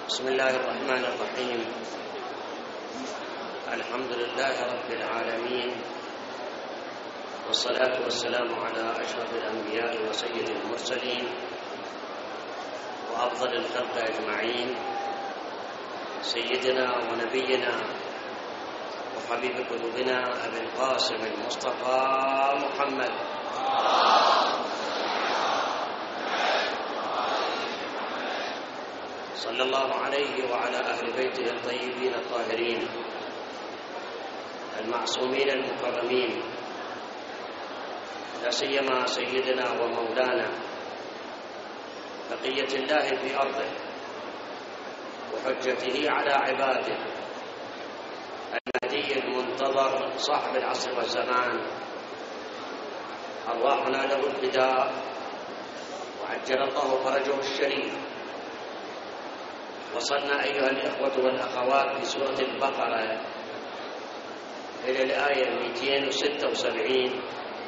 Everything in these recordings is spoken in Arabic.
بسم الله الرحمن الرحيم. الحمد لله رب العالمين، والصلاة والسلام على أشرف الأنبياء وسيد المرسلين وأفضل الخلق أجمعين، سيدنا ونبينا وحبيب قلوبنا أبي القاسم المصطفى محمد صلى الله عليه وعلى أهل بيته الطيبين الطاهرين المعصومين المكرمين، لا سيما سيدنا ومولانا بقية الله في أرضه وحجته على عباده، المهدي المنتظر صاحب العصر والزمان، أرواحنا له الفداء وعجل الله فرجه الشريف. وصلنا أيها الإخوة والأخوات في سورة البقرة إلى الآية 276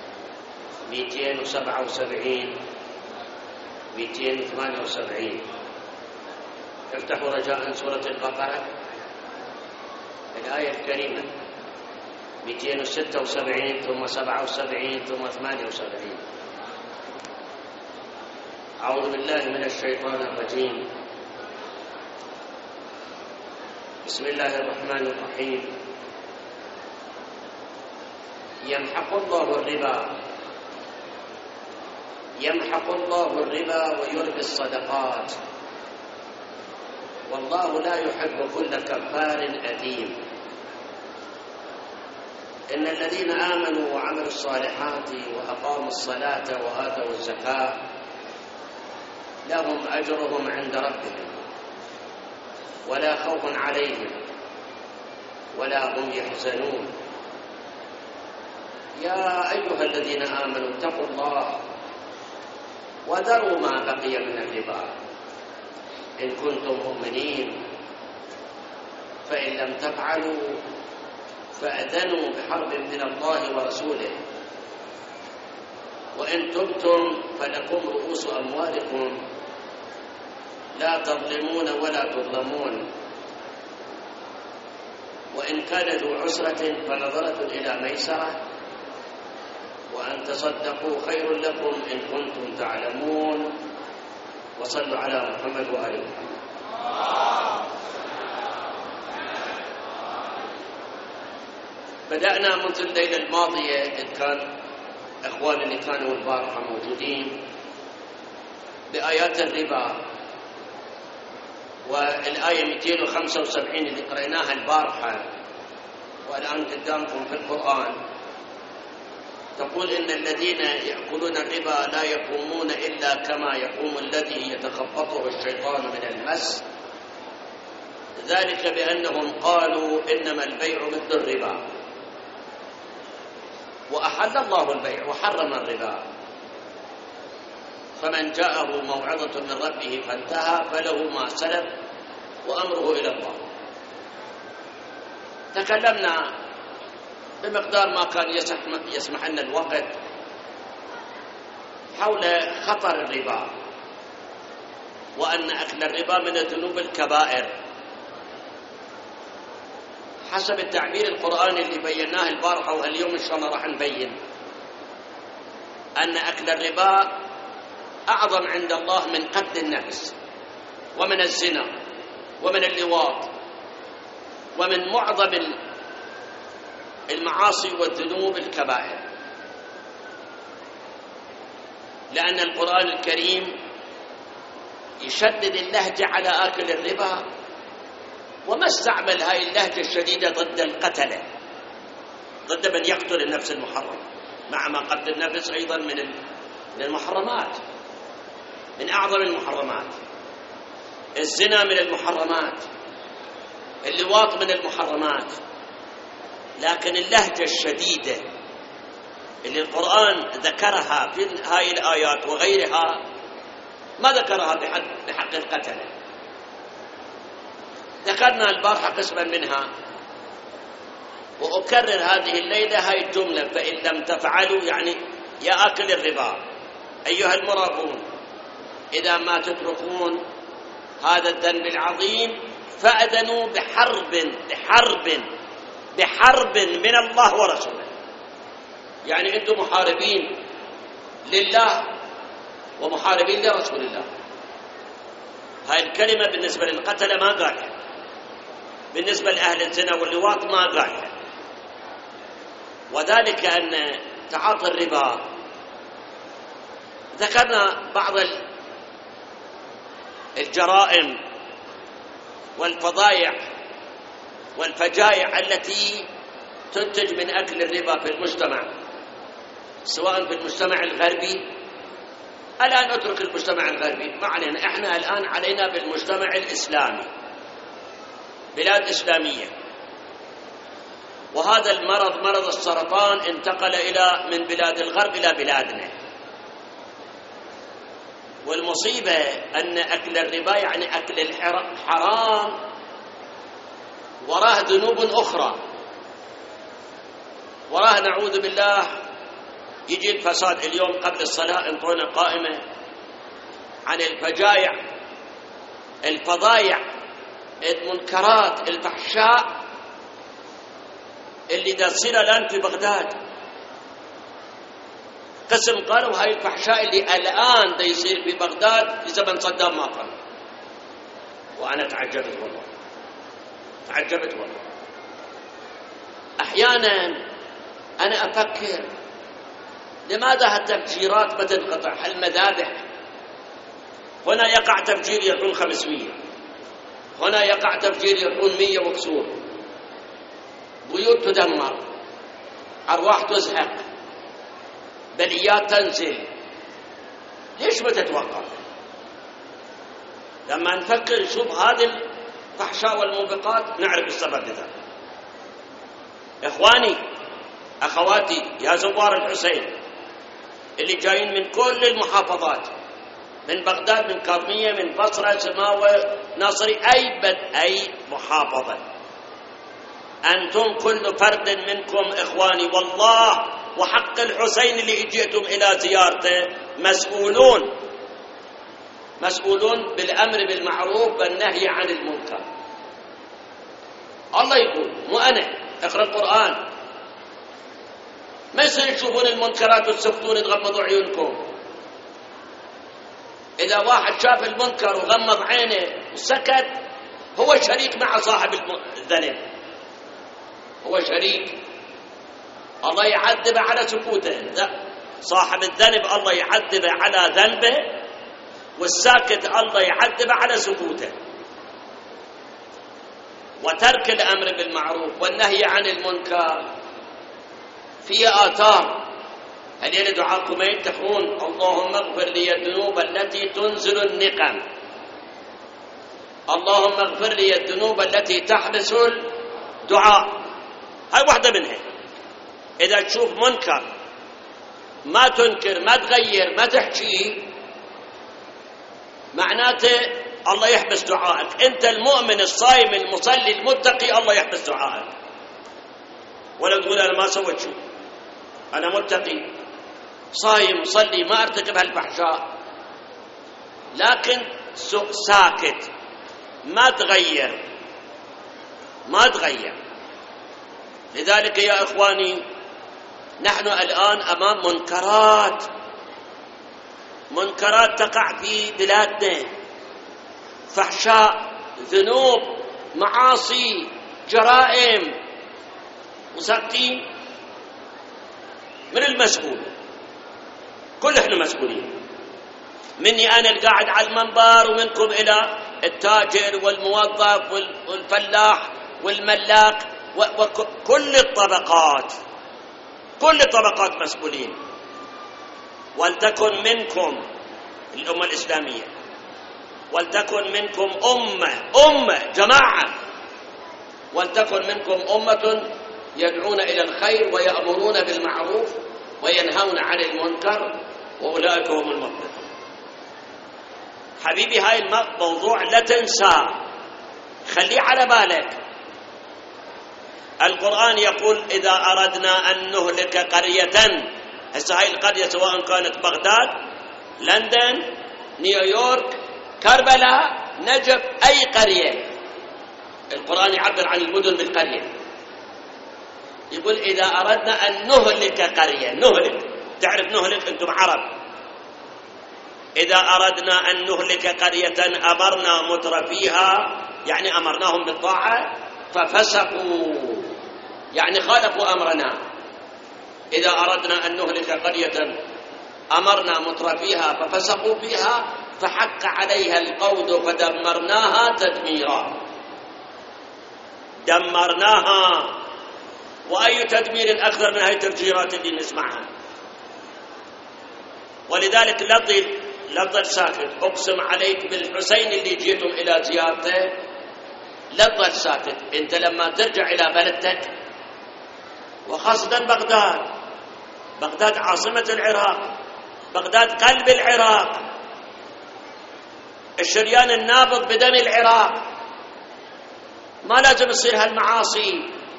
277 278. افتحوا رجاء سورة البقرة الآية الكريمة 276 ثم 77 ثم 78. أعوذ بالله من الشيطان الرجيم. بسم الله الرحمن الرحيم. يمحق الله الربا ويربي الصدقات، والله لا يحب كل كفار أثيم. إن الذين آمنوا وعملوا الصالحات وأقاموا الصلاة وآتوا الزكاة لهم أجرهم عند ربهم ولا خوف عليهم ولا هم يحزنون. يا أيها الذين آمنوا اتقوا الله وذروا ما بقي من الربا إن كنتم مؤمنين، فإن لم تفعلوا فأذنوا بحرب من الله ورسوله، وإن تبتم فلكم رؤوس أموالكم لا تظلمون ولا تظلمون، وإن كان ذو عسرة فنظرة إلى ميسرة، وأن تصدقوا خير لكم إن كنتم تعلمون. وصلوا على محمد وآل محمد. بدأنا منذ الليلة الماضية، إذ كان إخواننا اللي كانوا البارحة موجودين، بآيات الربا، والآية 275 اللي قرأناها البارحة والآن قدامكم في القرآن تقول: إن الذين يأكلون الربا لا يقومون إلا كما يقوم الذي يتخبطه الشيطان من المس، ذلك بأنهم قالوا إنما البيع مثل الربا، وأحل الله البيع وحرم الربا، فمن جاءه موعظة من ربه فانتهى فله ما سلف وأمره إلى الله. تكلمنا بمقدار ما كان يسمح لنا الوقت حول خطر الربا، وأن أكل الربا من الذنوب الكبائر حسب التعبير القرآني اللي بيناه البارحة، واليوم إن شاء الله راح نبين أن أكل الربا أعظم عند الله من قتل النفس ومن الزنا ومن اللواط ومن معظم المعاصي والذنوب الكبائر، لأن القرآن الكريم يشدد اللهجة على آكل الربا، وما استعمل هاي اللهجة الشديدة ضد القتلة، ضد من يقتل النفس المحرم، مع ما قتل النفس أيضا من المحرمات، من أعظم المحرمات، الزنا من المحرمات، اللواط من المحرمات، لكن اللهجة الشديدة اللي القرآن ذكرها في هاي الآيات وغيرها ما ذكرها بحق القتلة. ذكرنا البارحة قسما منها، وأكرر هذه الليلة هاي الجملة: فإن لم تفعلوا، يعني يا آكل الربا أيها المرابون، إذا ما تتركون هذا الذنب العظيم فأذنوا بحرب من الله ورسوله. يعني أنتم محاربين لله ومحاربين لرسول الله. هاي الكلمة بالنسبة للقتلة ما قالها، بالنسبة لأهل الزنا واللواط ما قالها. وذلك أن تعاطي الربا، ذكرنا بعض الجرائم والفضايع والفجائع التي تنتج من أكل الربا في المجتمع، سواء في المجتمع الغربي. الآن نترك المجتمع الغربي، ما علينا، احنا الآن علينا بالمجتمع الإسلامي، بلاد إسلامية. وهذا المرض، مرض السرطان، انتقل من بلاد الغرب إلى بلادنا. والمصيبة أن أكل الربا يعني أكل الحرام وراه ذنوب أخرى، وراه نعوذ بالله يجي الفساد. اليوم قبل الصلاة انطونا قائمة عن الفجائع، الفضايع، المنكرات، الفحشاء اللي تصير الآن في بغداد. قسم قالوا هاي الفحشاء اللي الآن دا يصير في بغداد في زمن صدام ما كان. وأنا تعجبت والله، تعجبت والله. أحيانا أنا أفكر لماذا هالتفجيرات ما تنقطع؟ المذابح، هنا يقع تفجير يكون 500، هنا يقع تفجير يكون 100 وكسور، بيوت تدمر، أرواح تزهق، بليات تنزل. ليش ما تتوقف؟ لما نفكر نشوف هذه الفحشاء والموبقات نعرف السبب لذلك. إخواني أخواتي يا زوار الحسين اللي جايين من كل المحافظات، من بغداد، من كاظمية، من بصرة، سماوة، ناصري، أي محافظة، أنتم كل فرد منكم إخواني والله وحق الحسين اللي اجيتم إلى زيارته مسؤولون بالأمر بالمعروف والنهي عن المنكر. الله يقول، مو أنا، اقرأ القرآن. ما يصير تشوفون المنكرات وتسكتون تغمضوا عيونكم. إذا واحد شاف المنكر وغمض عينه وسكت هو شريك مع صاحب الذنب، هو شريك. الله يعذبه على سكوته، صاحب الذنب الله يعذبه على ذنبه، والساكت الله يعذبه على سكوته. وترك الأمر بالمعروف والنهي عن المنكر فيه آثار. هل دعاءكم يتقون اللهم اغفر لي الذنوب التي تنزل النقم، اللهم اغفر لي الذنوب التي تحبس الدعاء. هاي واحدة منها. إذا تشوف منكر ما تنكر، ما تغير، ما تحكي، معناته الله يحبس دعائك. أنت المؤمن الصائم المصلي المتقي الله يحبس دعائك. ولا تقول أنا ما سويت شيء، أنا متقي صايم مصلي ما ارتكب هالفحشاء، لكن ساكت، ما تغير. لذلك يا إخواني نحن الآن أمام منكرات تقع في بلادنا، فحشاء، ذنوب، معاصي، جرائم، مساكين. من المسؤول؟ كل احنا مسؤولين، مني أنا القاعد على المنبر ومنكم إلى التاجر والموظف والفلاح والملاك وكل الطبقات، كل الطبقات مسؤولين. ولتكن منكم الأمة الإسلامية، ولتكن منكم أمة جماعة، ولتكن منكم أمة يدعون إلى الخير ويأمرون بالمعروف وينهون عن المنكر، وأولئك هم المفلحون. حبيبي هاي الموضوع لا تنسى، خليه على بالك. القرآن يقول إذا أردنا أن نهلك قرية، هسه هاي القرية سواء كانت بغداد، لندن، نيويورك، كربلاء، نجف أي قرية. القرآن يعبر عن المدن بالقرية، يقول إذا أردنا أن نهلك قرية، نهلك، تعرف نهلك أنتم عرب، إذا أردنا أن نهلك قرية أمرنا مترفيها، يعني أمرناهم بالطاعة ففسقوا، يعني خالفوا أمرنا. إذا أردنا أن نهلك قرية أمرنا مترفيها ففسقوا فيها فحق عليها القول فدمرناها تدميرا. دمرناها. وأي تدمير أكثر من هذه التفجيرات اللي نسمعها؟ ولذلك لا تظل ساكت. أقسم عليك بالحسين اللي جيتم إلى زيارته، لا تظل ساكت. أنت لما ترجع إلى بلدتك، وخاصة بغداد عاصمة العراق، بغداد قلب العراق، الشريان النابض بدم العراق، ما لازم تصير هالمعاصي.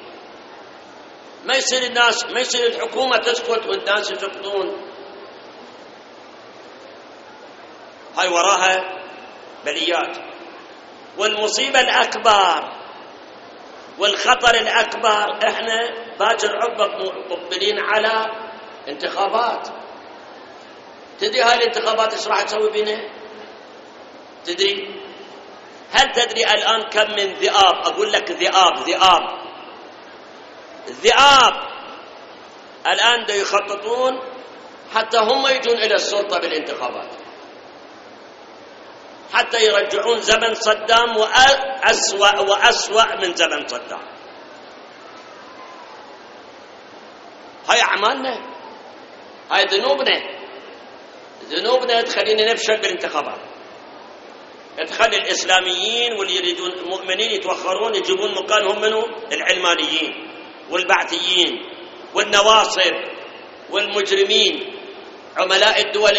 ما يصير الحكومة تسكت والناس يسكتون. هاي وراها بليات. والمصيبة الأكبر والخطر الأكبر، احنا باكر عقب مقبلين على انتخابات. تدري هاي الانتخابات ايش راح تسوي بينا؟ تدري؟ هل تدري الآن كم من ذئاب، أقول لك ذئاب الآن دا يخططون حتى هم يجون إلى السلطة بالانتخابات، حتى يرجعون زمن صدام وأسوأ من زمن صدام. هاي أعمالنا، هاي ذنوبنا تخلينا نفشل بالانتخابات، تخلي الإسلاميين واللي يريدون المؤمنين يتوخرون، يجيبون مكانهم منهم العلمانيين والبعثيين والنواصب والمجرمين، عملاء الدول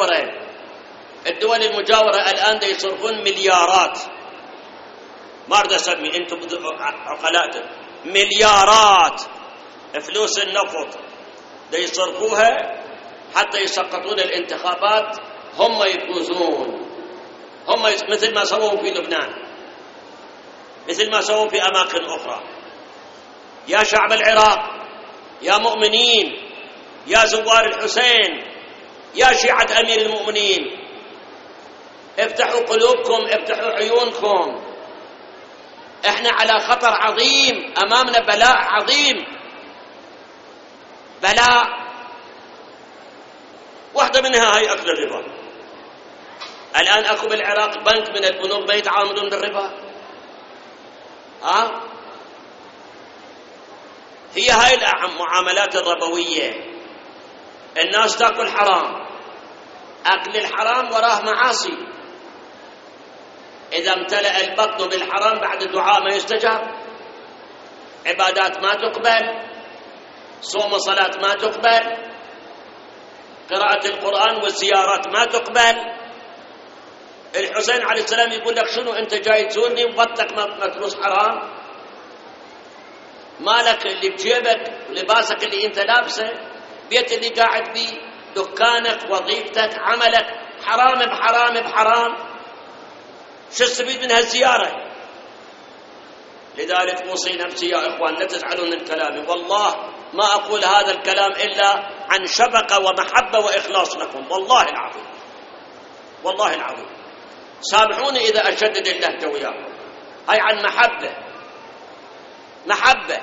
المجاورة الآن دا يصرفون مليارات، ما أريد أسمي، أنتم عقلاتكم، مليارات فلوس النفط دا يصرفوها حتى يسقطون الانتخابات، هم يفوزون، هم مثل ما سووا في لبنان، مثل ما سووا في أماكن أخرى. يا شعب العراق، يا مؤمنين، يا زوار الحسين، يا شيعة أمير المؤمنين، افتحوا قلوبكم، افتحوا عيونكم. احنا على خطر عظيم، أمامنا بلاء عظيم، بلاء. واحدة منها هاي أكل الربا. الآن أكو بالعراق بنك من البنوك ما يتعاملون بالربا. هي هاي المعاملات الربوية. الناس تأكل حرام، أكل الحرام وراه معاصي. إذا امتلأ البطن بالحرام بعد الدعاء ما يستجاب، عبادات ما تقبل، صوم وصلاة ما تقبل، قراءة القرآن والزيارات ما تقبل. الحسين عليه السلام يقول لك شنو أنت جاي تزورني وبطنك مفلوس حرام؟ مالك اللي بجيبك ولباسك اللي أنت لابسه، بيت اللي قاعد بيه، دكانك، وظيفتك، عملك، حرام بحرام بحرام. شو السبيل من هالزيارة؟ لذلك أوصي نفسي يا إخوان لا تزعلون من كلامي، والله ما أقول هذا الكلام إلا عن شفقة ومحبة وإخلاص لكم، والله العظيم. سامحوني إذا أشدد اللهجة وياكم، هاي عن محبة.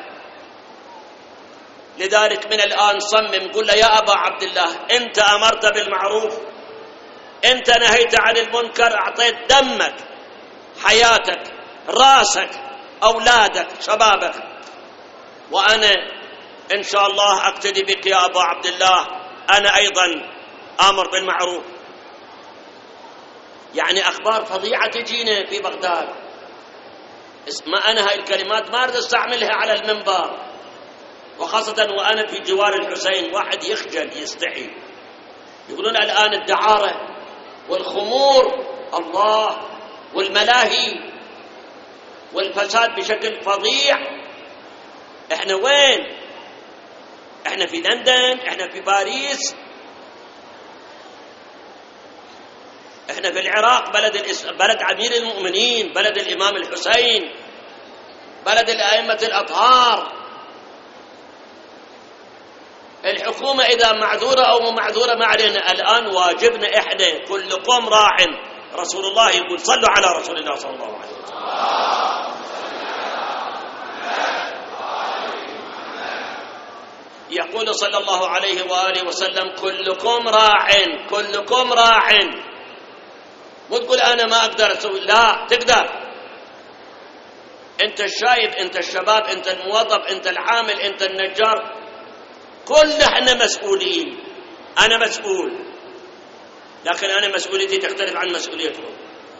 لذلك من الآن صمم، قل له يا أبا عبد الله، أنت أمرت بالمعروف، أنت نهيت عن المنكر، أعطيت دمك، حياتك، راسك، أولادك، شبابك، وأنا إن شاء الله أقتدي بك يا أبا عبد الله، أنا أيضا آمر بالمعروف. يعني أخبار فظيعة تجينا في بغداد، ما أنا هاي الكلمات ما أريد أستعملها على المنبر، وخاصة وأنا في جوار الحسين، واحد يخجل يستحي. يقولون الآن الدعارة والخمور، الله، والملاهي والفساد بشكل فظيع. احنا وين؟ احنا في لندن، احنا في باريس. احنا في العراق بلد أمير المؤمنين، بلد الإمام الحسين، بلد الأئمة الأطهار. الحكومة إذا معذورة أو مو معذورة ما علينا، الآن واجبنا إحنا كلكم راع. رسول الله يقول صلوا على رسول الله صلى الله عليه وسلم. يقول صلى الله عليه وآله وسلم كلكم راع، كلكم راع. مو تقول أنا ما أقدر أسوي، لا تقدر. أنت الشايب، أنت الشباب، أنت الموظف، أنت العامل، أنت النجار، كلنا مسؤولين. أنا مسؤول، لكن أنا مسؤوليتي تختلف عن مسؤوليتكم.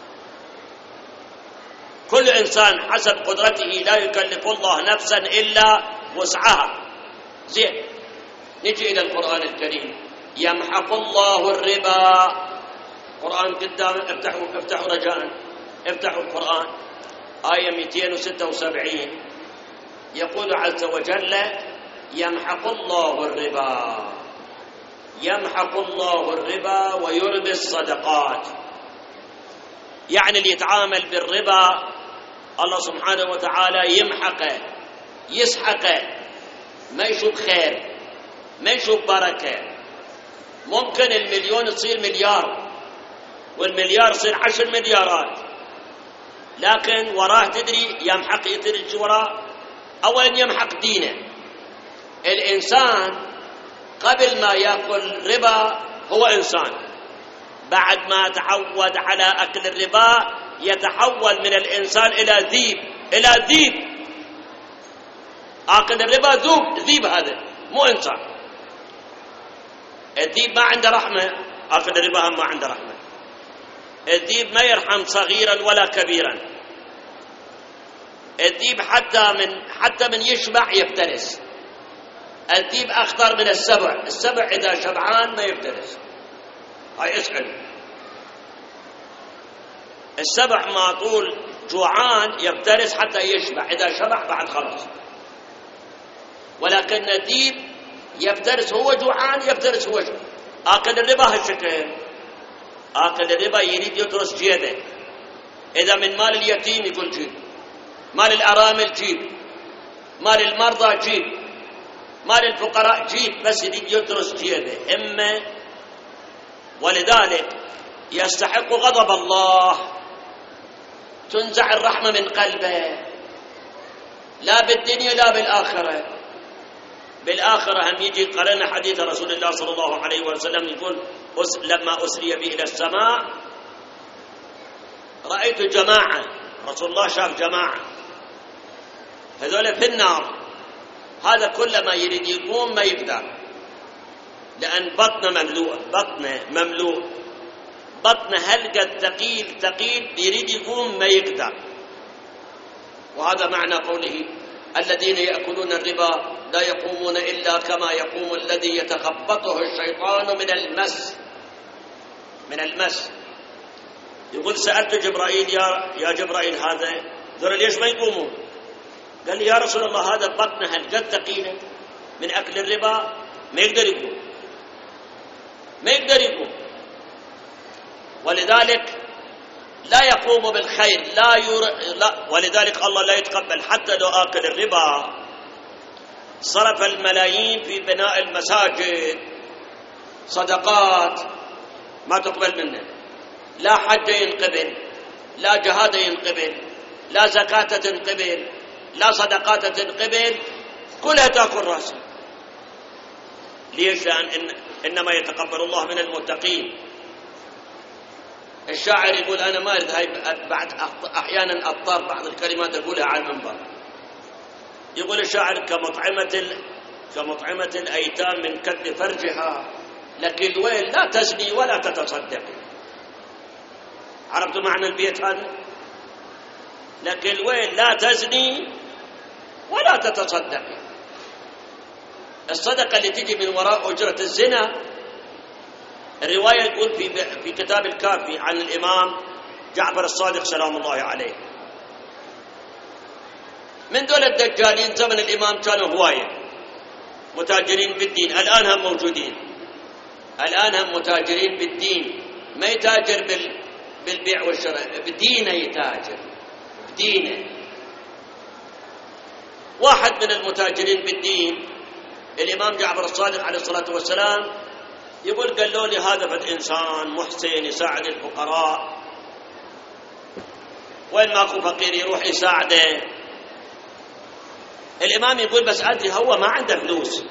كل إنسان حسب قدرته، لا يكلف الله نفسا إلا وسعها. زين، نجي إلى القرآن الكريم. يمحق الله الربا. قرآن قدام، افتحوا رجاء، افتحوا القرآن. آية 276 يقول عز وجل يمحق الله الربا، يمحق الله الربا ويربي الصدقات. يعني اللي يتعامل بالربا الله سبحانه وتعالى يمحقه، يسحقه، ما يشوف خير، ما يشوف بركة. ممكن المليون تصير مليار، والمليار يصير 10 مليارات، لكن وراه تدري يمحق، يدري وراه. أولا يمحق دينه. الإنسان قبل ما يأكل ربا هو إنسان، بعد ما تعود على أكل الربا يتحول من الإنسان إلى ذيب، إلى ذيب. آكل الربا ذيب، هذا مو إنسان. الذيب ما عنده رحمة، آكل الربا هم ما عنده رحمة. الذيب ما يرحم صغيرا ولا كبيرا. الذيب حتى من يشبع يفترس. الذيب أخطر من السبع. السبع إذا شبعان ما يفترس، هاي اسأل. السبع ما طول جوعان يفترس حتى يشبع، إذا شبع بعد خلاص. ولكن الذيب يفترس هو جوعان، يفترس هو جوعان. آكل الربا هالشكل. آكل الربا يريد يدرس جيبه. إذا من مال اليتيم يقول جيب، مال الأرامل جيب، مال المرضى جيب، مال الفقراء جيب، بس يريد يدرس جيبه إما. ولذلك يستحق غضب الله، تنزع الرحمة من قلبه، لا بالدنيا لا بالآخرة. بالآخرة هم يجي قرأنا حديث رسول الله صلى الله عليه وسلم يقول لما أسري به إلى السماء رأيت جماعة، رسول الله شاف جماعة هذول في النار. هذا كل ما يريد يقوم ما يقدر، لأن بطنه مملوء، بطنه مملوء، بطنه هلقة ثقيل يريد يقوم ما يقدر. وهذا معنى قوله الذين يأكلون الربا لا يقومون إلا كما يقوم الذي يتخبطه الشيطان من المس. يقول سألت جبرائيل يا جبرائيل هذا ذول ليش ما يقومون؟ قال لي يا رسول الله هذا بطنه هلقد ثقيلة من أكل الربا ما يقدر يقوم، ما يقدر يقوم. ولذلك لا يقوم بالخير، لا. ولذلك الله لا يتقبل حتى لو آكل الربا. صرف الملايين في بناء المساجد، صدقات ما تقبل منه، لا حج ينقبل، لا جهاد ينقبل، لا زكاة تنقبل، لا صدقات تنقبل، كلها تأكل رأسه. ليش؟ لأن إنما يتقبل الله من المتقين. الشاعر يقول أنا ما أريد هاي، بعد أحيانا أضطر بعض الكلمات أقولها على المنبر. يقول الشاعر كمطعمة الأيتام من كد فرجها لك الويل لا تزني ولا تتصدق. عرفتوا معنى البيت هذا؟ لك الويل لا تزني ولا تتصدق. الصدقة اللي تجي من وراء أجرة الزنا، الرواية يقول في كتاب الكافي عن الإمام جعفر الصادق سلام الله عليه، من دول الدجالين زمن الإمام كانوا هواية متاجرين بالدين، الآن هم موجودين، الآن هم متاجرين بالدين ما يتاجر بالبيع والشراء، بدينه يتاجر، بدينه. واحد من المتاجرين بالدين الإمام جعفر الصادق عليه الصلاة والسلام يقول قالوا لي هذا فد إنسان محسن يساعد الفقراء، وين ماكو فقير يروح يساعده. الإمام يقول بس أدري هو ما عنده فلوس،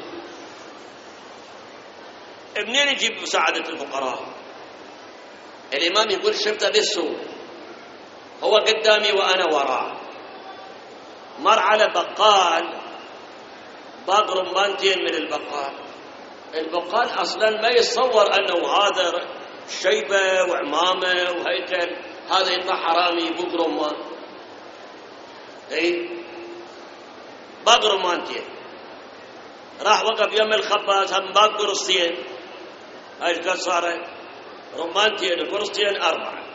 منين يجيب مساعدة الفقراء؟ الإمام يقول شفته بالسوق، هو قدامي وأنا وراه، مر على بقال باق رمانتين من البقال أصلا ما يتصور أنه هذا شيبة وعمامة وهيكل، هذا يطلع حرامي باق رمان. باق رمانتين، راح وقف يم الخباز هم باق قرصتين، هاي قد صارت رمانتين وقرصتين 4.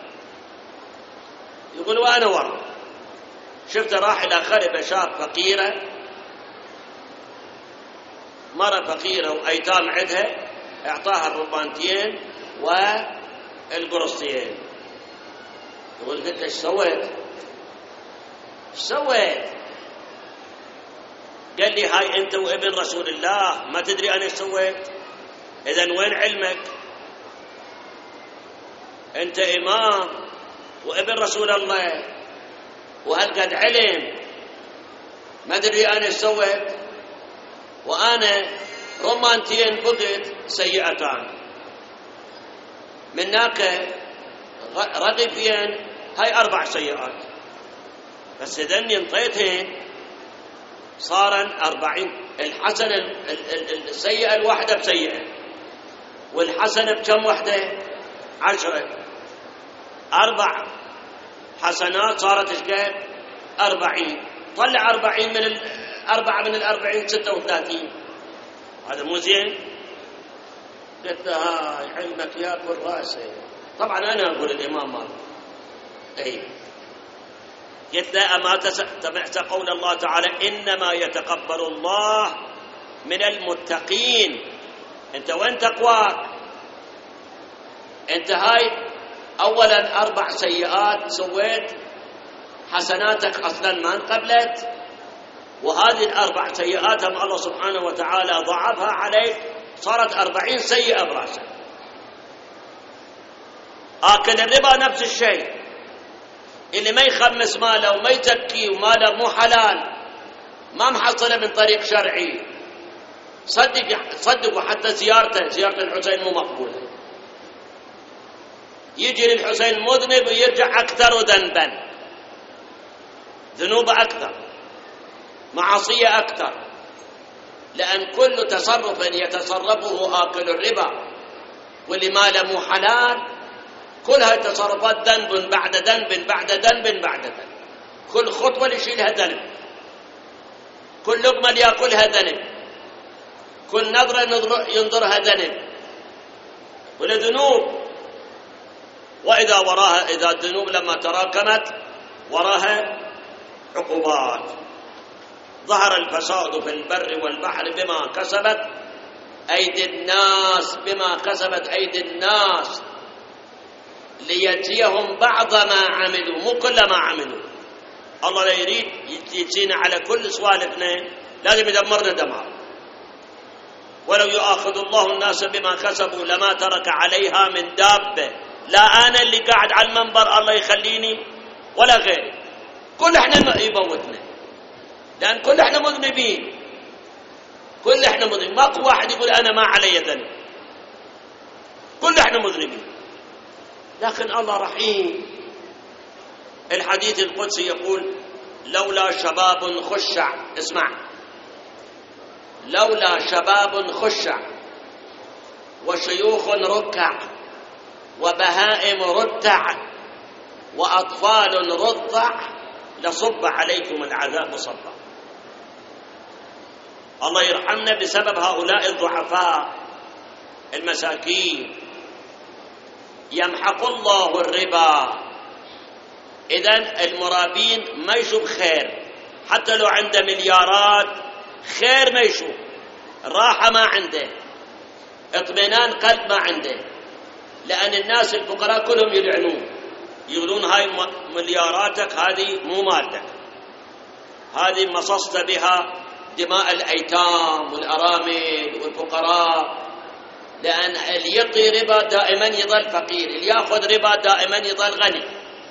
يقول وأنا ورا شفته راح إلى خربة، شاف فقيرة، مرة فقيرة وأيتام عندها، اعطاها الرمانتين والقرصتين. يقول قلت ايش سويت؟ قال لي هاي انت وابن رسول الله ما تدري انا ايش سويت؟ اذن وين علمك؟ انت امام وابن رسول الله وهالقد علم، ما تدري انا ايش سويت؟ وانا رمانتين بقت سيئتان، مناك رغيفين هاي 4 سيئات، بس اذن انطيتهن صارن 40. الحسنة السيئة الواحدة بسيئة، والحسنة بكم وحدة؟ 10. 4 حسنات صارت ايش قد؟ 40. طلع 40 من 4 من 40 36. هذا مو زين؟ قلت له هاي علمك ياكل راسي. طبعا انا اقول الامام مالك. قلت له أما سمعت قول الله تعالى إنما يتقبل الله من المتقين؟ أنت وين تقواك؟ أنت هاي أولا 4 سيئات سويت، حسناتك أصلا ما انقبلت، وهذه 4 سيئات هم الله سبحانه وتعالى ضعفها عليك، صارت 40 سيئة براسك. آكل الربا نفس الشيء، اللي ما يخمس ماله وما يزكي وماله مو حلال، ما محصله من طريق شرعي، صدقوا حتى زيارة الحسين مو مقبولة. يجي للحسين مذنب ويرجع أكثر ذنبا، ذنوب أكثر، معصية أكثر، لأن كل تصرف يتصرفه آكل الربا واللي ماله مو حلال كل هاي التصرفات ذنب بعد ذنب بعد ذنب بعد ذنب، كل خطوة اللي يشيلها ذنب، كل لقمة اللي يأكلها ذنب، كل نظرة ينظرها ذنب، ولا ذنوب. وإذا وراها، إذا الذنوب لما تراكمت وراها عقوبات. ظهر الفساد في البر والبحر بما كسبت أيدي الناس، بما كسبت أيدي الناس ليجزيهم بعض ما عملوا، مو كل ما عملوا. الله لا يريد يجزينا على كل سوالفنا، لازم يدمرنا دمار. ولو يؤاخذ الله الناس بما كسبوا لما ترك عليها من دابة. لا أنا اللي قاعد على المنبر الله يخليني ولا غيري، كل احنا يموتنا، لأن كل احنا مذنبين، كل احنا مذنبين، ماكو واحد يقول أنا ما علي ذنب، كل احنا مذنبين. لكن الله رحيم. الحديث القدسي يقول لولا شباب خشع، اسمع، لولا شباب خشع وشيوخ ركع وبهائم رتع وأطفال رضع لصب عليكم العذاب صبا. الله يرحمنا بسبب هؤلاء الضعفاء المساكين. يمحق الله الربا. إذن المرابين ما يشوف خير، حتى لو عنده مليارات خير ما يشوف، راحة ما عنده، اطمئنان قلب ما عنده، لأن الناس الفقراء كلهم يلعنون، يقولون هاي ملياراتك هذه مو مالتك، هذه مصصت بها دماء الأيتام والأرامل والفقراء، لأن اللي يعطي ربا دائما يظل فقير، اللي يأخذ ربا دائما يظل غني.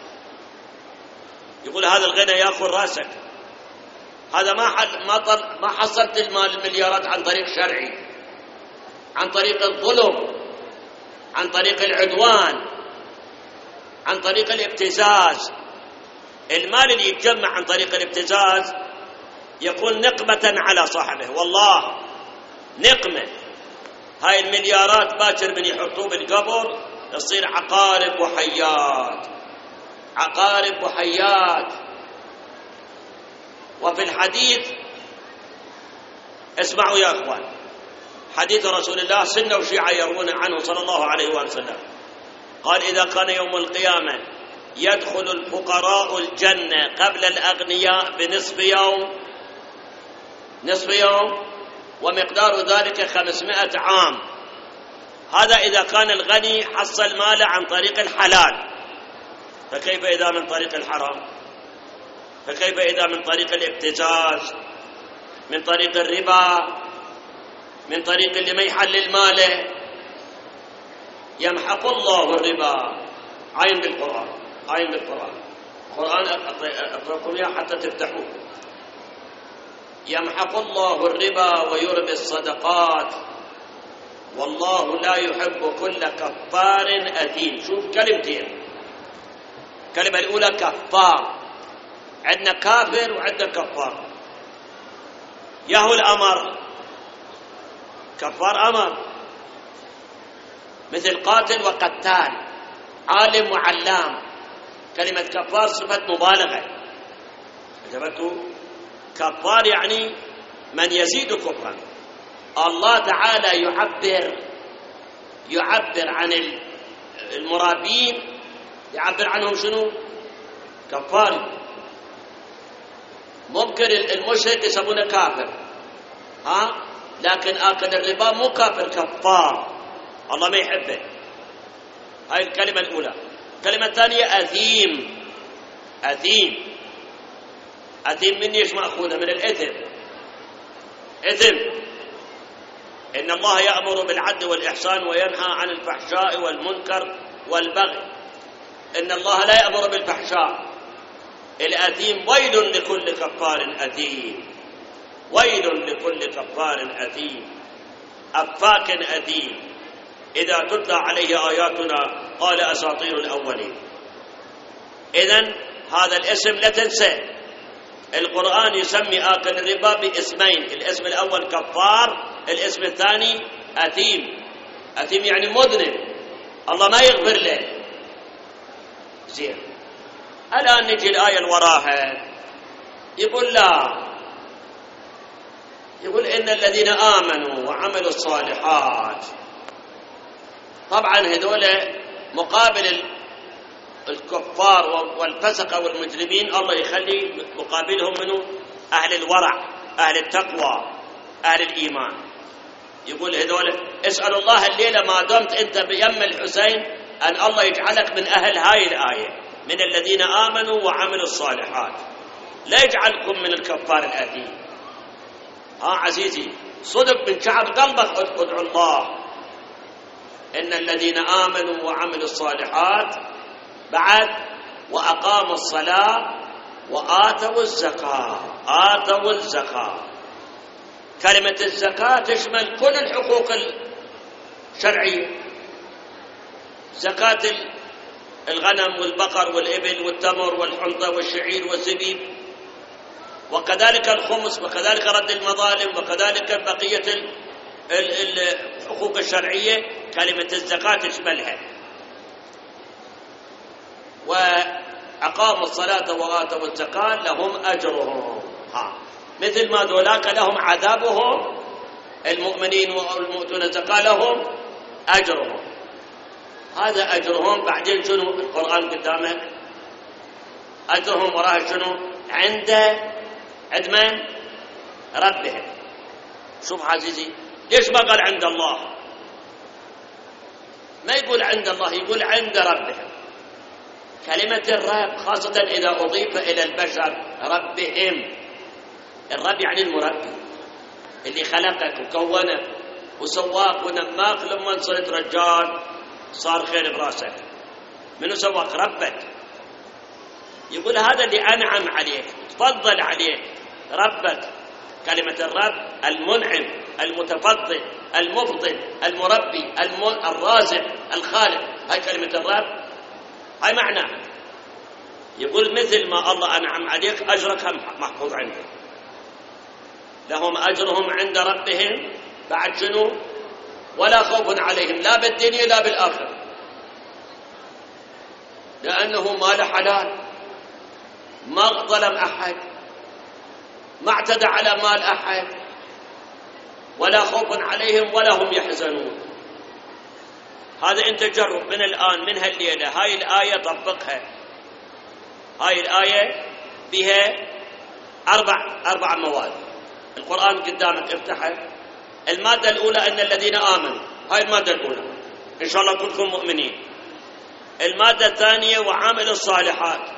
يقول هذا الغنى يأخذ رأسك، هذا ما حصلت المليارات عن طريق شرعي، عن طريق الظلم، عن طريق العدوان، عن طريق الابتزاز. المال اللي يتجمع عن طريق الابتزاز يكون نقمة على صاحبه، والله نقمة. هاي المليارات باكر من يحطوه بالقبر تصير عقارب وحيات، عقارب وحيات. وفي الحديث، اسمعوا يا اخوان، حديث رسول الله سنة وشيعة يروون عنه صلى الله عليه وسلم، قال إذا كان يوم القيامة يدخل الفقراء الجنة قبل الأغنياء بنصف يوم، نصف يوم، ومقدار ذلك 500 عام. هذا إذا كان الغني حصل ماله عن طريق الحلال، فكيف إذا من طريق الحرام؟ فكيف إذا من طريق الابتزاز، من طريق الربا، من طريق اللي ما يحلل ماله؟ يمحق الله الربا. عين بالقرآن، عين بالقرآن، القرآن أقرأكم إياه حتى تفتحوه. يمحق الله الربا ويربي الصدقات والله لا يحب كل كفار أثيم. شوف كلمتين، الكلمة الأولى كفار، عندنا كافر وعندنا كفار. يهو الأمر، كفار أمر، مثل قاتل وقتال، عالم وعلام. كلمة كفار صفة مبالغة، انتبهتوا؟ كفار يعني من يزيد كفرا. الله تعالى يعبر عن المرابين، يعبر عنهم شنو؟ كفار. ممكن المشرك يسمونه كافر، لكن آكل الربا مو كافر، كفار، الله ما يحبه. هاي الكلمة الأولى. الكلمة الثانية أثيم. أثيم، أثيم من ايش مأخوذة؟ من الإثم. إثم. إن الله يأمر بالعدل والإحسان وينهى عن الفحشاء والمنكر والبغي. إن الله لا يأمر بالفحشاء. الأثيم ويل لكل كفار أثيم، ويل لكل كفار أثيم، أفاك أثيم، إذا تتلى عليه آياتنا قال أساطير الأولين. إذن هذا الاسم لا تنسى، القرآن يسمي آكل الربا باسمين، الاسم الأول كفار، الاسم الثاني أثيم. أثيم يعني مذنب، الله ما يغفر له. زين، الآن نجي الآية الوراها، يقول لا، يقول إن الذين آمنوا وعملوا الصالحات. طبعا هذول مقابل الكفار والفسقة والمجرمين، الله يخلي مقابلهم منه أهل الورع، أهل التقوى، أهل الإيمان. يقول هذول اسأل الله الليلة ما دمت أنت بيم الحسين أن الله يجعلك من أهل هاي الآية، من الذين آمنوا وعملوا الصالحات، لا يجعلكم من الكفار الأثيم. عزيزي، صدق من شعب قلبك ادعو الله. إن الذين آمنوا وعملوا الصالحات، بعد وأقاموا الصلاة وآتوا الزكاة. آتوا الزكاة، كلمة الزكاة تشمل كل الحقوق الشرعية، زكاة الغنم والبقر والإبل والتمر والحنطة والشعير والزبيب، وكذلك الخمس، وكذلك رد المظالم، وكذلك بقية الحقوق الشرعية كلمة الزكاة تشملها. وأقاموا الصلاة وآتوا الزكاة لهم أجرهم، مثل ما ذولاك لهم عذابهم، المؤمنين والمؤتون الزكاة لهم أجرهم. هذا أجرهم. بعدين شنو القرآن قدامك؟ أجرهم وراء شنو؟ عند من؟ ربهم. شوف عزيزي، ليش ما قال عند الله؟ ما يقول عند الله، يقول عند ربهم. كلمة الرب خاصة إذا أضيف إلى البشر ربهم. الرب يعني المربي اللي خلقك وكونك وسواك ونماك لما صرت رجال صار خير براسك. منو سواك؟ ربك. يقول هذا اللي أنعم عليك، تفضل عليك، ربك. كلمة الرب المنعم، المتفضل، المفضل، المربي، الرازق، الخالق. هاي كلمة الرب، هاي معناه. يقول مثل ما الله أنعم عليك أجرك محفوظ عنده. لهم أجرهم عند ربهم، بعد شنو؟ ولا خوف عليهم لا بالدنيا لا بالآخرة، لأنه مال حلال، ما ظلم أحد، ما اعتدى على مال أحد، ولا خوف عليهم ولا هم يحزنون. هذا أنت جرب من الآن، من هالليلة، هاي الآية طبقها. هاي الآية بها أربع مواد. القرآن قدامك، افتحه. المادة الأولى أن الذين آمنوا، هاي المادة الأولى، إن شاء الله كلكم مؤمنين. المادة الثانية وعامل الصالحات.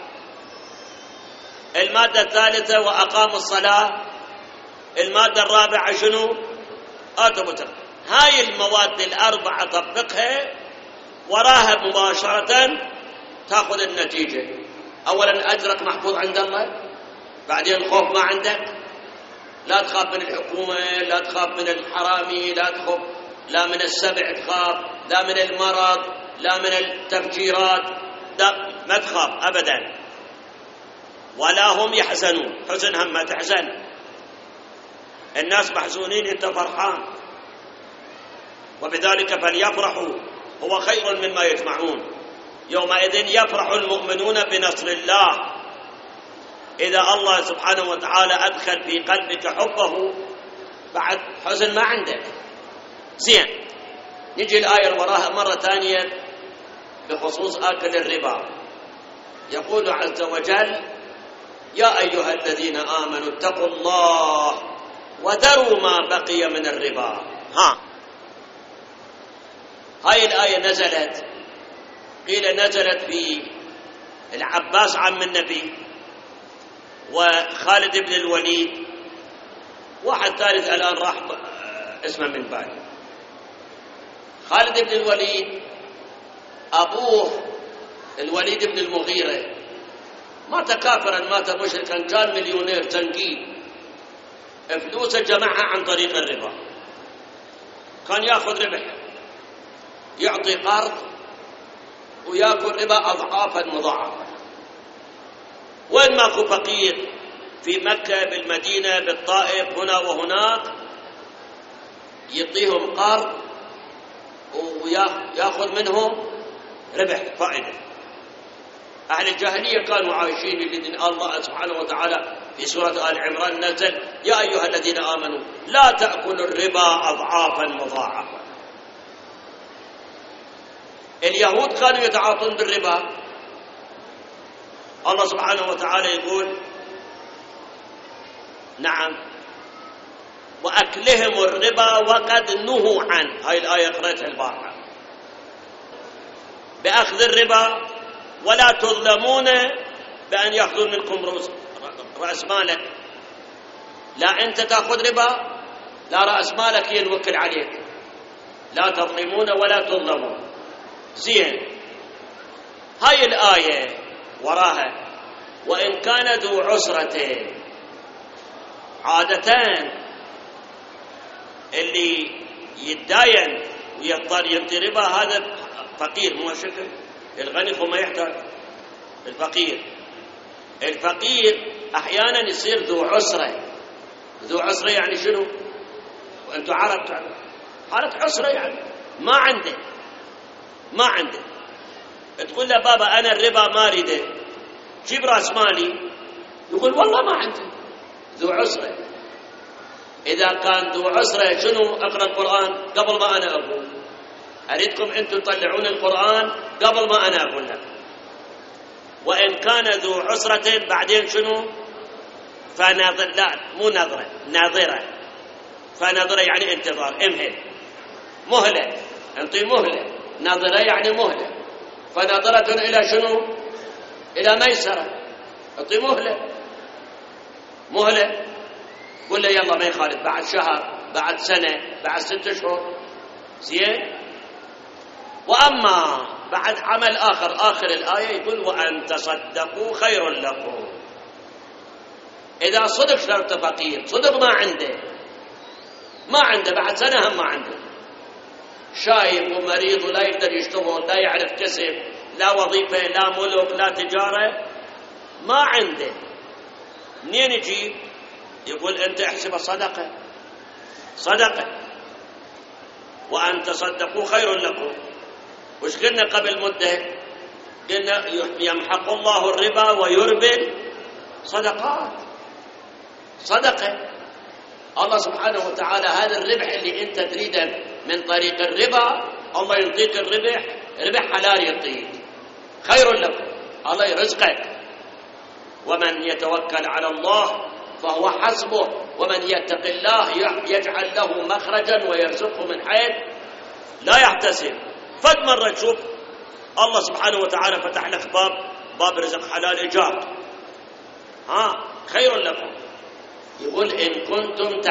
المادة الثالثة وأقام الصلاة. المادة الرابعة شنو؟ آتوا الزكاة. هاي المواد الأربعة طبقها، وراها مباشرة تأخذ النتيجة. أولا أجرك محفوظ عند الله، بعدين خوف ما عندك، لا تخاف من الحكومة، لا تخاف من الحرامي، لا تخاف لا من السبع تخاف، لا من المرض، لا من التفجيرات، ما تخاف أبدا. ولا هم يحزنون، حزن هم ما تحزن. الناس محزونين أنت فرحان، وبذلك فليفرحوا هو خير مما يجمعون. يومئذ يفرح المؤمنون بنصر الله. إذا الله سبحانه وتعالى أدخل في قلبك حبه، بعد حزن ما عندك. زين، نجي الآية وراها مرة ثانية بخصوص آكل الربا. يقول عز وجل: يا أيها الذين آمنوا اتقوا الله وذروا ما بقي من الربا. هاي الآية نزلت، قيل نزلت في العباس عم النبي، وخالد بن الوليد، واحد ثالث الآن راح اسمه من بالي. خالد بن الوليد أبوه الوليد بن المغيرة مات كافرا، مات مشركا، كان مليونير زنقين، فلوسه جمعها عن طريق الربا. كان ياخذ ربح، يعطي قرض وياكل ربا أضعافا مضاعفة. وين ماكو فقير في مكة، بالمدينة، بالطائف، هنا وهناك، يعطيهم قرض وياخذ منهم ربح، فائدة. أهل الجاهلية كانوا عايشين لدين الله سبحانه وتعالى. في سورة آل عمران نزل: يا أيها الذين آمنوا لا تأكلوا الربا أضعافا مضاعفة. اليهود كانوا يتعاطون بالربا. الله سبحانه وتعالى يقول: نعم، وأكلهم الربا وقد نهوا عنه. هاي الآية قرأتها البارحة. بأخذ الربا ولا تظلمون بأن يأخذون منكم رأس مالك. لا أنت تأخذ ربا، لا رأس مالك ينوكل عليك. لا تظلمون ولا تظلمون. زين، هاي الآية وراها: وإن كان ذو عسرة. عادة اللي يتداين ويضطر يعطي ربا هذا فقير، مو شكل. الغني هو ما يحتاج. الفقير أحيانا يصير ذو عسرة. ذو عسرة يعني شنو؟ وأنتم عرب تعرف حالة عسرة، يعني ما عنده. تقول له: بابا أنا الربا ما أريده، جيب رأس مالي. يقول: والله ما عندي. ذو عسرة. إذا كان ذو عسرة شنو؟ أقرأ القرآن قبل ما أنا أقول. أريدكم أنتم تطلعون القرآن قبل ما أنا أقول لك. وإن كان ذو عسرة، بعدين شنو؟ فناظر، لا مو نظرة، ناظرة. فناظرة يعني انتظار، امهل، مهلة، انطي مهلة. ناظرة يعني مهلة، فناظرة إلى شنو؟ إلى ميسرة، أعطي مهلة، قل له يلا ما يخالف، بعد شهر، بعد سنة، بعد 6 أشهر، زين. وأما بعد عمل آخر الآية يقول وأن تصدقوا خير لكم. إذا صدق شرط فقير، صدق ما عنده بعد سنة هم ما عنده، شايب ومريض ولا يقدر يشتغل، لا يعرف كسب، لا وظيفة، لا ملك، لا تجارة، ما عنده، منين يجيب؟ يقول أنت احسب صدقة. وأن تصدقوا خير لكم. وش قلنا قبل مدة؟ قلنا يمحق الله الربا ويربي صدقة. الله سبحانه وتعالى هذا الربح اللي أنت تريده من طريق الربا، الله يعطيك ربح حلال، يعطيك خير لكم، الله يرزقك. ومن يتوكل على الله فهو حسبه، ومن يتق الله يجعل له مخرجا ويرزقه من حيث لا يحتسب. فد مرة تشوف الله سبحانه وتعالى فتح لك باب رزق حلال إيجاب، خير لكم. يقول إن كنتم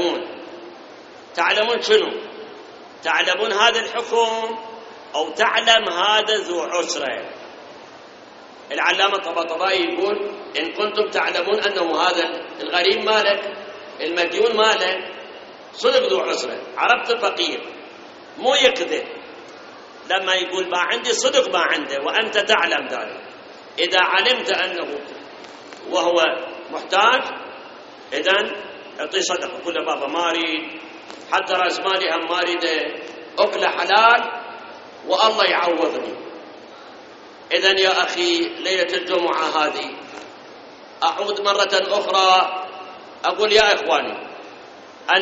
تعلمون شنو؟ تعلمون هذا الحكم، أو تعلم هذا ذو عسرة. العلامة الطباطبائي يقول إن كنتم تعلمون أنه هذا الغريم مالك، المديون مالك، صدق ذو عسرة، عرفت فقير، مو يكذب لما يقول ما عندي، صدق ما عنده، وأنت تعلم ذلك. إذا علمت أنه وهو محتاج، إذن اعطي صدقة. كل بابا ما أريد، حتى رأس مالي هم ما أريد، أكل حلال والله يعوضني. إذن يا أخي ليلة الجمعة هذه أعود مرة أخرى أقول يا إخواني، أنا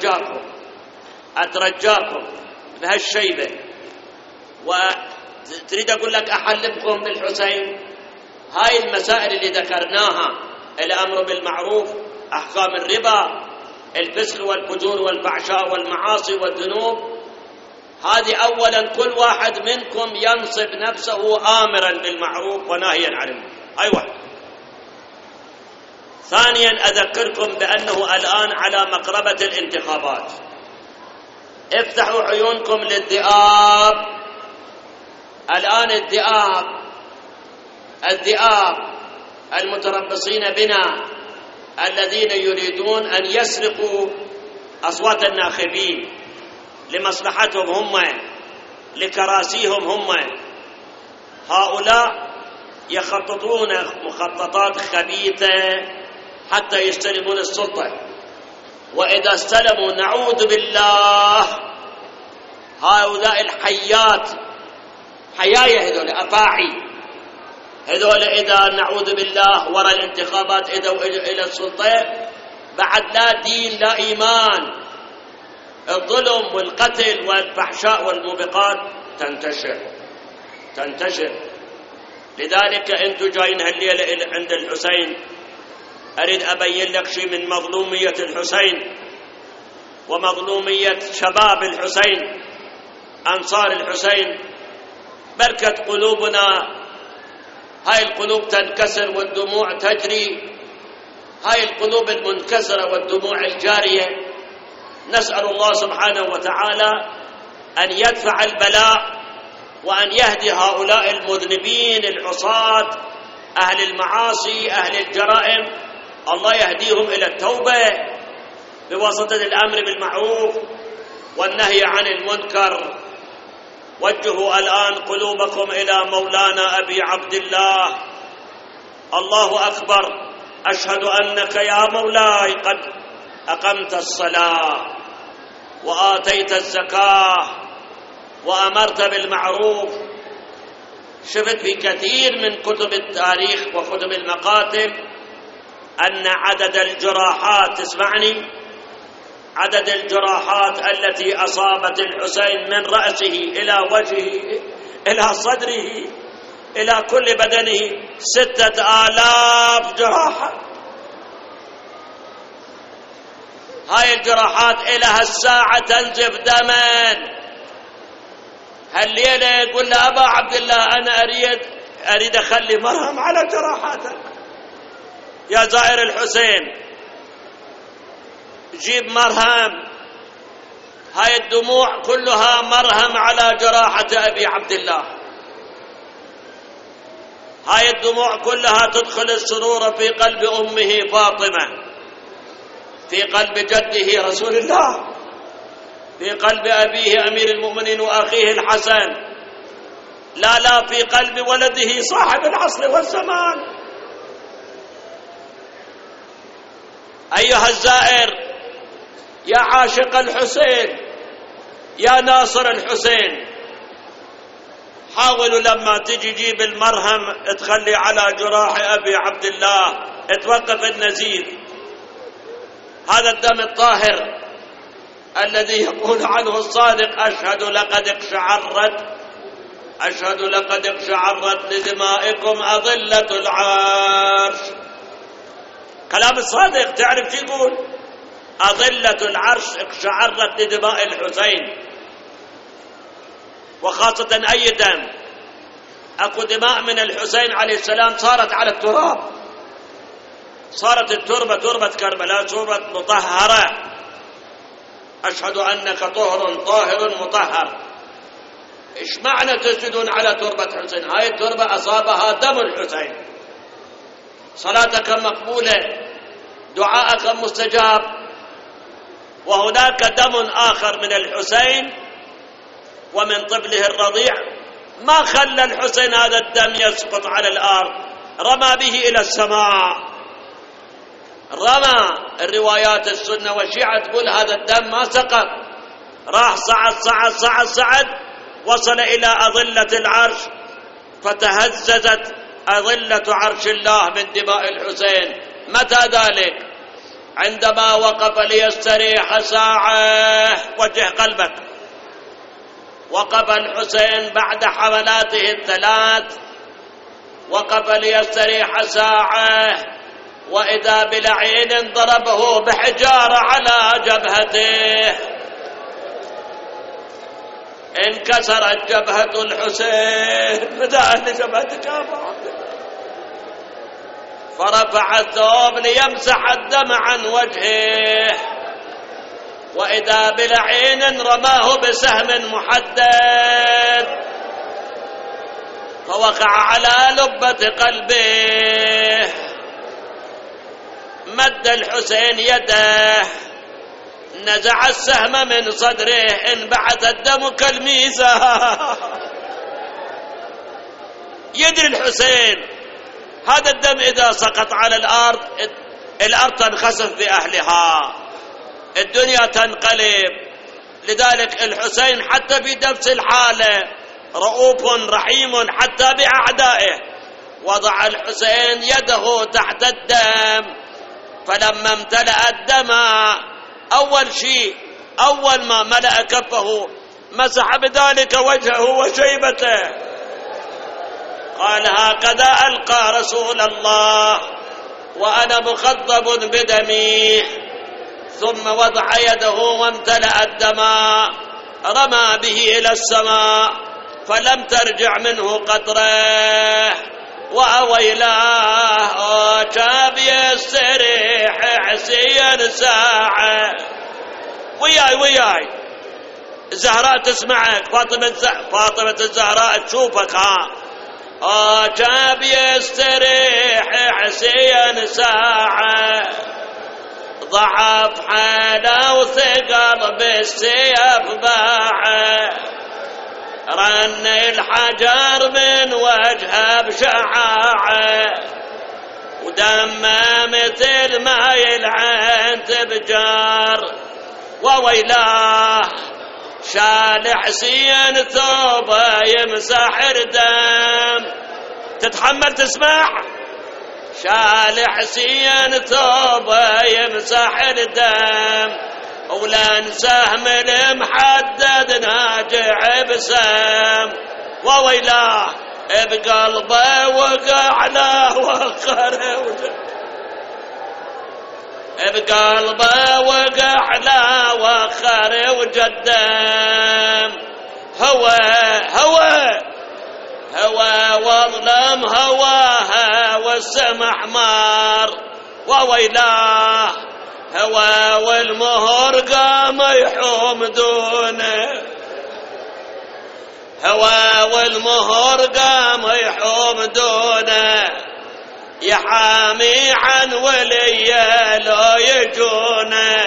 أترجاكم بهالشيبة، وتريد أقول لك أحلفكم بالحسين. هاي المسائل اللي ذكرناها، الأمر بالمعروف، أحكام الربا، الفسق والفجور والفحشاء والمعاصي والذنوب، هذه أولا كل واحد منكم ينصب نفسه آمرا بالمعروف وناهيا عن المنكر، أي واحد. ثانيا أذكركم بأنه الآن على مقربة الانتخابات، افتحوا عيونكم للذئاب. الآن الذئاب المتربصين بنا، الذين يريدون أن يسرقوا أصوات الناخبين لمصلحتهم هم، لكراسيهم هم، هؤلاء يخططون مخططات خبيثة حتى يستلمون السلطة. وإذا استلموا نعوذ بالله، هؤلاء الحيات، حياية هذول أفاعي، هذول إذا نعوذ بالله وراء الانتخابات إذا إلى السلطة، بعد لا دين لا إيمان، الظلم والقتل والفحشاء والموبقات تنتشر. لذلك أنتم جايين هالليلة عند الحسين، أريد أبين لك شيء من مظلومية الحسين ومظلومية شباب الحسين، أنصار الحسين. بركة قلوبنا، هاي القلوب تنكسر والدموع تجري، هاي القلوب المنكسرة والدموع الجارية. نسأل الله سبحانه وتعالى أن يدفع البلاء، وأن يهدي هؤلاء المذنبين العصاة، أهل المعاصي، أهل الجرائم، الله يهديهم إلى التوبة بواسطة الأمر بالمعروف والنهي عن المنكر. وجهوا الآن قلوبكم إلى مولانا أبي عبد الله. الله أكبر، أشهد أنك يا مولاي قد أقمت الصلاة وآتيت الزكاة وأمرت بالمعروف. شفت في كثير من كتب التاريخ وكتب المقاتل أن عدد الجراحات، تسمعني، عدد الجراحات التي أصابت الحسين من رأسه إلى وجهه إلى صدره إلى كل بدنه 6000 جراحة. هاي الجراحات إلى هالساعة تنزف دما، هالليلة يقول له أبا عبد الله أنا أريد أخلي مرهم على جراحاتك يا زائر الحسين، جيب مرهم، هاي الدموع كلها مرهم على جراحة أبي عبد الله، هاي الدموع كلها تدخل السرور في قلب أمه فاطمة، في قلب جده رسول الله، في قلب أبيه أمير المؤمنين وأخيه الحسن، لا في قلب ولده صاحب العصر والزمان. أيها الزائر يا عاشق الحسين يا ناصر الحسين، حاولوا لما تجي جيب المرهم تخلي على جراح أبي عبد الله، توقف النزيف. هذا الدم الطاهر الذي يقول عنه الصادق أشهد لقد اقشعرت لدمائكم أظلة العرش. كلام الصادق تعرف شو يقول؟ أظلة العرش اقشعرت لدماء الحسين. وخاصة أي دم، أكو دماء من الحسين عليه السلام صارت على التراب، صارت التربة تربة كربلاء تربة مطهرة. أشهد أنك طاهر مطهر. إيش معنى تسجدون على تربة حسين؟ هاي التربة أصابها دم الحسين، صلاتك مقبولة، دعاءك مستجاب. وهناك دم آخر من الحسين ومن طفله الرضيع ما خلى الحسين هذا الدم يسقط على الأرض، رمى به إلى السماء، رمى. الروايات السنة والشيعة تقول هذا الدم ما سقط، راح صعد وصل إلى أظلة العرش، فتهززت أظلة عرش الله من دماء الحسين. متى ذلك؟ عندما وقف ليستريح ساعة. وجه قلبك، وقف الحسين بعد حملاته الثلاث، وقف ليستريح ساعة، وإذا بلعين ضربه بحجارة على جبهته، انكسرت جبهة الحسين فداء لجبهتك يا أبا عبد الله، فرفع الثوب ليمسح الدم عن وجهه، وإذا بلعين رماه بسهم محدد فوقع على لبة قلبه. مد الحسين يده، نزع السهم من صدره، انبعث الدم كالميزة. يدري الحسين هذا الدم إذا سقط على الأرض تنخسف بأهلها، الدنيا تنقلب. لذلك الحسين حتى في نفس الحالة رؤوف رحيم حتى بأعدائه. وضع الحسين يده تحت الدم، فلما امتلأ الدم أول شيء، أول ما ملأ كفه مسح بذلك وجهه وشيبته، قال هكذا ألقى رسول الله وأنا مخضب بدمي. ثم وضع يده وامتلأ الدماء، رمى به إلى السماء فلم ترجع منه قطرة. وأويلاه كاب يستريح حسين ساعة. وياي الزهراء تسمعك، فاطمة الزهراء تشوفك. كاب يستريح حسين ساعة، ضعف حاله وثقل بالسيف باعه، رن الحجر من وجهه بشعاعه، ودمه مثل ما يلعن تبجار. وويلاه شال حسين ثوبه يمسح الدم. تتحمل تسمع؟ شال حسين ثوبه يمسح الدم، ولان سهم المحدد ناجع بسام. وويلاه بقلبه وقع له وخر، بقلبه وقع له وخر وجدم. هوى هوى هوى واظلم هواها والسمع حمار وويلاه هوى والمهر قام يحوم دونه هوى والمهر قام يحوم دونه يحامي عن وليه لو يجونه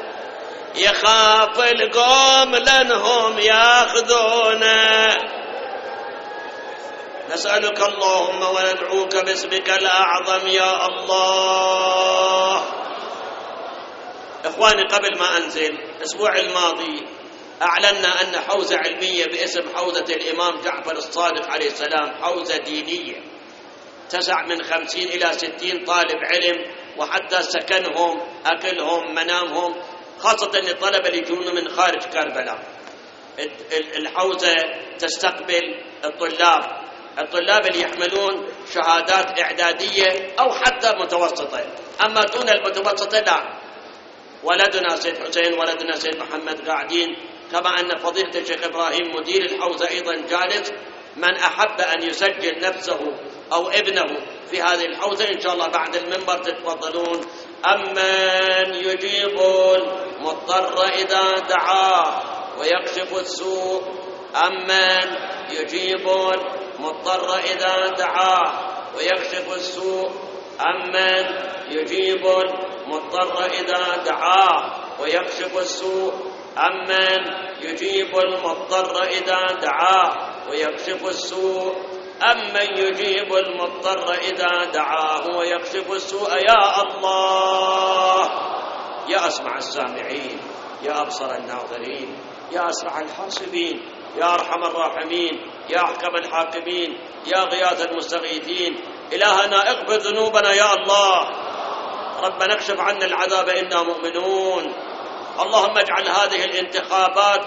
يخاف القوم لانهم ياخذونه نسألك اللهم وندعوك باسمك الأعظم يا الله. إخواني قبل ما أنزل الأسبوع الماضي أعلنا أن حوزة علمية باسم حوزة الإمام جعفر الصادق عليه السلام حوزة دينية تسع من 50 إلى 60 طالب علم وحتى سكنهم أكلهم منامهم خاصة للطلبة اللي يجون من خارج كربلاء. الحوزة تستقبل الطلاب اللي يحملون شهادات إعدادية أو حتى متوسطة، أما دون المتوسطة لا. ولدنا سيد حسين ولدنا سيد محمد قاعدين، كما أن فضيلة الشيخ إبراهيم مدير الحوزة أيضا جالس. من أحب أن يسجل نفسه أو ابنه في هذه الحوزة إن شاء الله بعد المنبر تتفضلون. أمن يجيب المضطر إذا دعاه ويكشف السوء، أمن يجيب المضطر إذا دعاه ويكشف السوء، أمن يجيب المضطر إذا دعاه ويكشف السوء، أمن يجيب المضطر إذا دعاه ويكشف السوء، أمن يجيب المضطر إذا دعاه ويكشف السوء. يا الله يا أسمع السامعين، يا أبصر الناظرين، يا أسرع الحاسبين، يا أرحم الراحمين، يا أحكم الحاكمين، يا غياث المستغيثين. إلهنا اغفر ذنوبنا يا الله، ربنا اكشف عنا العذاب إنا مؤمنون. اللهم اجعل هذه الانتخابات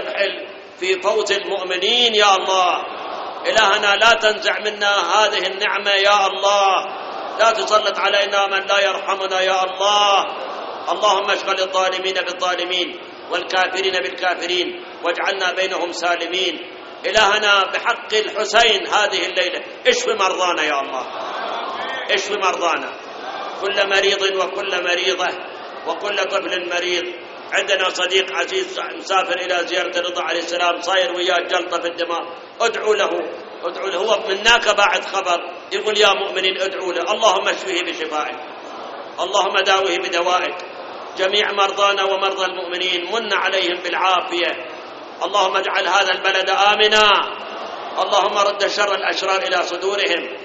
في فوز المؤمنين يا الله. إلهنا لا تنزع منا هذه النعمة يا الله، لا تسلط علينا من لا يرحمنا يا الله. اللهم اشغل الظالمين بالظالمين والكافرين بالكافرين واجعلنا بينهم سالمين. إلهنا بحق الحسين هذه الليلة اشف مرضانا يا الله، اشف مرضانا، كل مريض وكل مريضة وكل طفل مريض. عندنا صديق عزيز مسافر إلى زيارة الرضا عليه السلام صاير وياه جلطة في الدماغ، ادعوا له هو مناك بعد خبر يقول يا مؤمنين ادعوا له. اللهم اشفيه بشفائك، اللهم داوه بدوائك. جميع مرضانا ومرضى المؤمنين من عليهم بالعافية. اللهم اجعل هذا البلد آمنا، اللهم رد شر الأشرار إلى صدورهم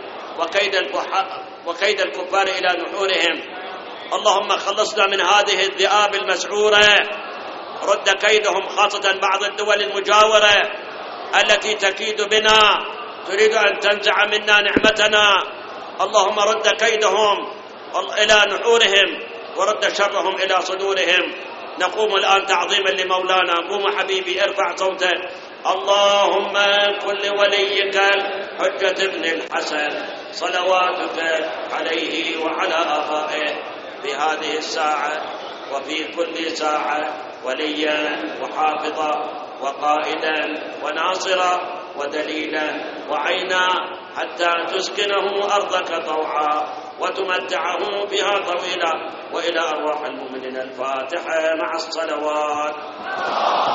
وكيد الكفار إلى نحورهم. اللهم خلصنا من هذه الذئاب المسعورة، رد كيدهم، خاصة بعض الدول المجاورة التي تكيد بنا تريد أن تنزع منا نعمتنا. اللهم رد كيدهم إلى نحورهم ورد شرهم إلى صدورهم. نقوم الآن تعظيما لمولانا. قوم حبيبي ارفع صوتك. اللهم كن لوليك الحجة ابن الحسن صلواتك عليه وعلى آبائه في هذه الساعة وفي كل ساعة وليا وحافظا وقائدا وناصرا ودليلا وعينا، حتى تسكنه أرضك طوعا وتمتعه بها طويلا. وإلى أرواح المؤمنين الفاتحة مع الصلوات.